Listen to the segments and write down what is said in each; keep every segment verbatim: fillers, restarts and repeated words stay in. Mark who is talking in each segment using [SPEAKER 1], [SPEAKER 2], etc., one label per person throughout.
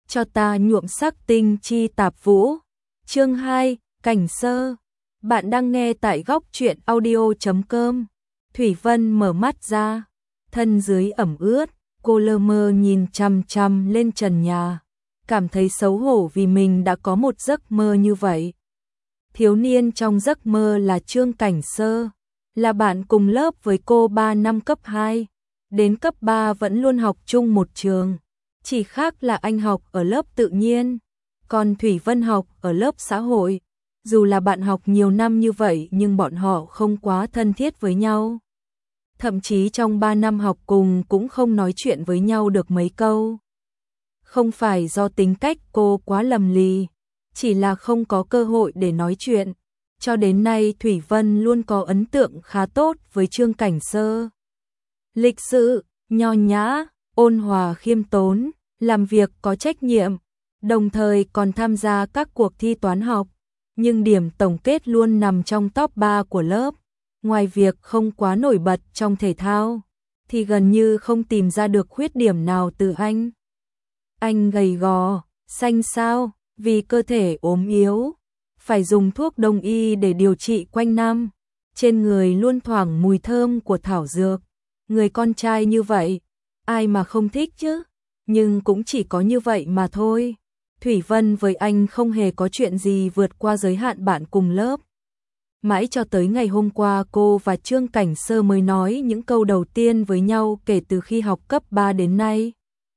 [SPEAKER 1] cho ta nhuộm sắc tinh chi tạp vũ. Chương hai, Cảnh Sơ. Bạn đang nghe tại góc truyện audio chấm com. Thủy Vân mở mắt ra, thân dưới ẩm ướt, cô lơ mơ nhìn chằm chằm lên trần nhà, cảm thấy xấu hổ vì mình đã có một giấc mơ như vậy. Thiếu niên trong giấc mơ là Trương Cảnh Sơ, là bạn cùng lớp với cô ba năm cấp hai, đến cấp ba vẫn luôn học chung một trường, chỉ khác là anh học ở lớp tự nhiên, còn Thủy Vân học ở lớp xã hội. Dù là bạn học nhiều năm như vậy nhưng bọn họ không quá thân thiết với nhau. Thậm chí trong ba năm học cùng cũng không nói chuyện với nhau được mấy câu. Không phải do tính cách cô quá lầm lì, chỉ là không có cơ hội để nói chuyện. Cho đến nay Thủy Vân luôn có ấn tượng khá tốt với Trương Cảnh Sơ. Lịch sự, nho nhã, ôn hòa khiêm tốn, làm việc có trách nhiệm, đồng thời còn tham gia các cuộc thi toán học. Nhưng điểm tổng kết luôn nằm trong top ba của lớp. Ngoài việc không quá nổi bật trong thể thao, thì gần như không tìm ra được khuyết điểm nào từ anh. Anh gầy gò, xanh xao, vì cơ thể ốm yếu, phải dùng thuốc đông y để điều trị quanh năm. Trên người luôn thoảng mùi thơm của thảo dược. Người con trai như vậy, ai mà không thích chứ? Nhưng cũng chỉ có như vậy mà thôi. Thủy Vân với anh không hề có chuyện gì vượt qua giới hạn bạn cùng lớp. Mãi cho tới ngày hôm qua cô và Trương Cảnh Sơ mới nói những câu đầu tiên với nhau kể từ khi học cấp ba đến nay.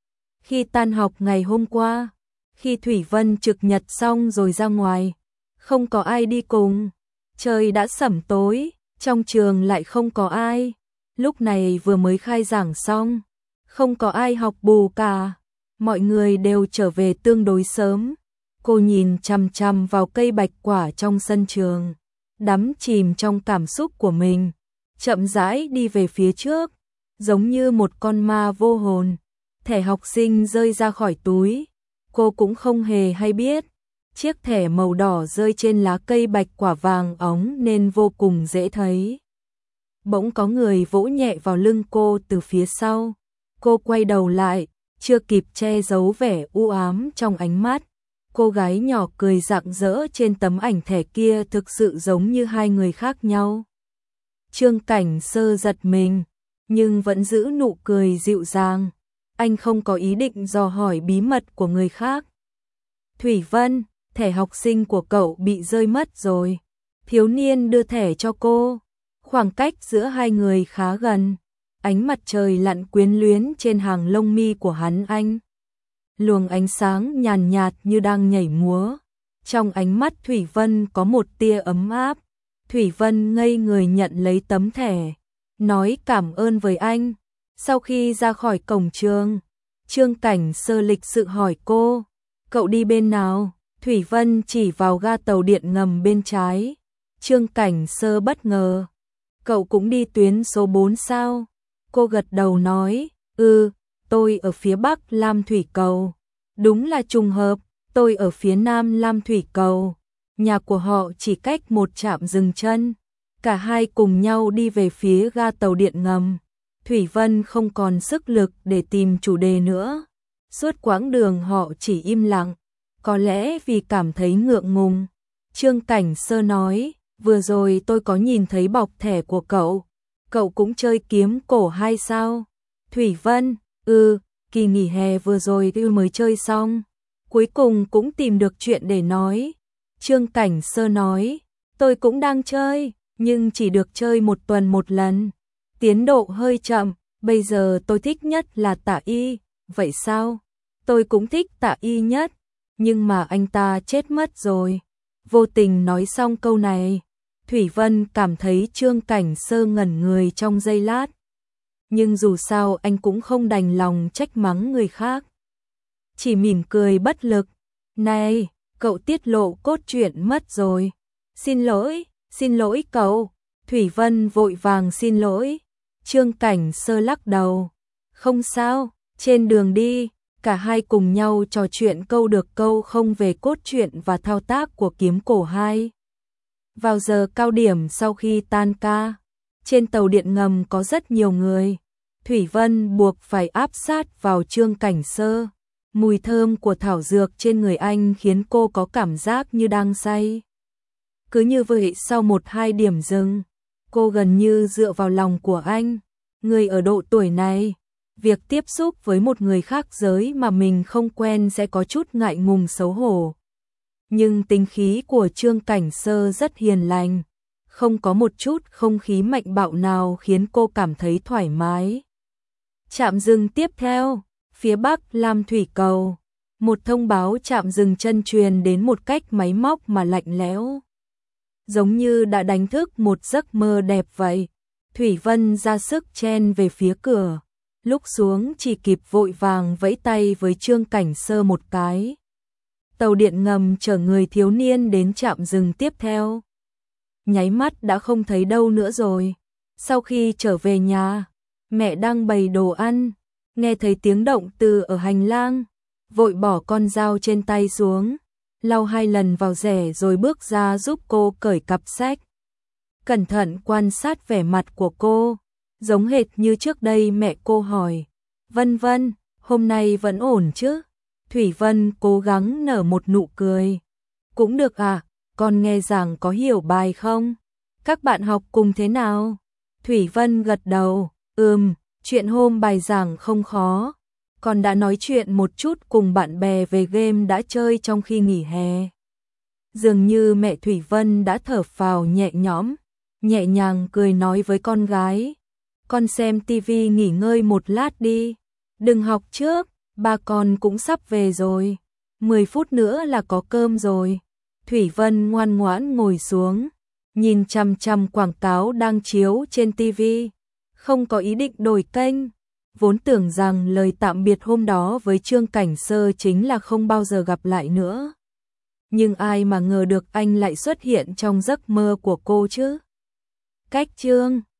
[SPEAKER 1] Khi tan học ngày hôm qua, khi Thủy Vân trực nhật xong rồi ra ngoài, không có ai đi cùng. Trời đã sẩm tối, trong trường lại không có ai. Lúc này vừa mới khai giảng xong, không có ai học bù cả. Mọi người đều trở về tương đối sớm. Cô nhìn chằm chằm vào cây bạch quả trong sân trường, đắm chìm trong cảm xúc của mình, chậm rãi đi về phía trước, giống như một con ma vô hồn. Thẻ học sinh rơi ra khỏi túi, cô cũng không hề hay biết. Chiếc thẻ màu đỏ rơi trên lá cây bạch quả vàng óng nên vô cùng dễ thấy. Bỗng có người vỗ nhẹ vào lưng cô từ phía sau. Cô quay đầu lại, chưa kịp che giấu vẻ u ám trong ánh mắt. Cô gái nhỏ cười rạng rỡ trên tấm ảnh thẻ kia thực sự giống như hai người khác nhau. Trương Cảnh Sơ giật mình, nhưng vẫn giữ nụ cười dịu dàng. Anh không có ý định dò hỏi bí mật của người khác. Thủy Vân, thẻ học sinh của cậu bị rơi mất rồi. Thiếu niên đưa thẻ cho cô. Khoảng cách giữa hai người khá gần. Ánh mặt trời lặn quyến luyến trên hàng lông mi của hắn anh. Luồng ánh sáng nhàn nhạt như đang nhảy múa. Trong ánh mắt Thủy Vân có một tia ấm áp. Thủy Vân ngây người nhận lấy tấm thẻ, nói cảm ơn với anh. Sau khi ra khỏi cổng trường, Trương Cảnh Sơ lịch sự hỏi cô, cậu đi bên nào? Thủy Vân chỉ vào ga tàu điện ngầm bên trái. Trương Cảnh Sơ bất ngờ, cậu cũng đi tuyến số bốn sao? Cô gật đầu nói, ừ, tôi ở phía Bắc Lam Thủy Cầu. Đúng là trùng hợp, tôi ở phía Nam Lam Thủy Cầu. Nhà của họ chỉ cách một trạm dừng chân. Cả hai cùng nhau đi về phía ga tàu điện ngầm. Thủy Vân không còn sức lực để tìm chủ đề nữa. Suốt quãng đường họ chỉ im lặng, có lẽ vì cảm thấy ngượng ngùng. Trương Cảnh Sơ nói, vừa rồi tôi có nhìn thấy bọc thẻ của cậu. Cậu cũng chơi kiếm cổ hay sao? Thủy Vân, ừ, kỳ nghỉ hè vừa rồi tôi mới chơi xong. Cuối cùng cũng tìm được chuyện để nói. Trương Cảnh Sơ nói, tôi cũng đang chơi, nhưng chỉ được chơi một tuần một lần. Tiến độ hơi chậm, bây giờ tôi thích nhất là Tạ Y. Vậy sao? Tôi cũng thích Tạ Y nhất, nhưng mà anh ta chết mất rồi. Vô tình nói xong câu này, Thủy Vân cảm thấy Trương Cảnh Sơ ngẩn người trong giây lát. Nhưng dù sao anh cũng không đành lòng trách mắng người khác. Chỉ mỉm cười bất lực. Này, cậu tiết lộ cốt truyện mất rồi. Xin lỗi, xin lỗi cậu. Thủy Vân vội vàng xin lỗi. Trương Cảnh Sơ lắc đầu. Không sao, trên đường đi, cả hai cùng nhau trò chuyện câu được câu không về cốt truyện và thao tác của kiếm cổ hai. Vào giờ cao điểm sau khi tan ca, trên tàu điện ngầm có rất nhiều người. Thủy Vân buộc phải áp sát vào Trương Cảnh Sơ. Mùi thơm của thảo dược trên người anh khiến cô có cảm giác như đang say. Cứ như vậy sau một hai điểm dừng, cô gần như dựa vào lòng của anh. Người ở độ tuổi này, việc tiếp xúc với một người khác giới mà mình không quen sẽ có chút ngại ngùng xấu hổ. Nhưng tính khí của Trương Cảnh Sơ rất hiền lành, không có một chút không khí mạnh bạo nào khiến cô cảm thấy thoải mái. Trạm dừng tiếp theo, phía bắc Lam Thủy Cầu. Một thông báo trạm dừng chân truyền đến một cách máy móc mà lạnh lẽo. Giống như đã đánh thức một giấc mơ đẹp vậy. Thủy Vân ra sức chen về phía cửa. Lúc xuống chỉ kịp vội vàng vẫy tay với Trương Cảnh Sơ một cái. Tàu điện ngầm chở người thiếu niên đến trạm dừng tiếp theo. Nháy mắt đã không thấy đâu nữa rồi. Sau khi trở về nhà, mẹ đang bày đồ ăn, nghe thấy tiếng động từ ở hành lang, vội bỏ con dao trên tay xuống, lau hai lần vào rẻ rồi bước ra giúp cô cởi cặp sách. Cẩn thận quan sát vẻ mặt của cô, giống hệt như trước đây mẹ cô hỏi, Vân Vân, hôm nay vẫn ổn chứ? Thủy Vân cố gắng nở một nụ cười. Cũng được à, con nghe giảng có hiểu bài không? Các bạn học cùng thế nào? Thủy Vân gật đầu, ừm, chuyện hôm bài giảng không khó. Con đã nói chuyện một chút cùng bạn bè về game đã chơi trong khi nghỉ hè. Dường như mẹ Thủy Vân đã thở phào nhẹ nhõm, nhẹ nhàng cười nói với con gái. Con xem tivi nghỉ ngơi một lát đi, đừng học trước, ba con cũng sắp về rồi. mười phút nữa là có cơm rồi. Thủy Vân ngoan ngoãn ngồi xuống, nhìn chằm chằm quảng cáo đang chiếu trên tivi, không có ý định đổi kênh. Vốn tưởng rằng lời tạm biệt hôm đó với Trương Cảnh Sơ chính là không bao giờ gặp lại nữa. Nhưng ai mà ngờ được anh lại xuất hiện trong giấc mơ của cô chứ. Cách chương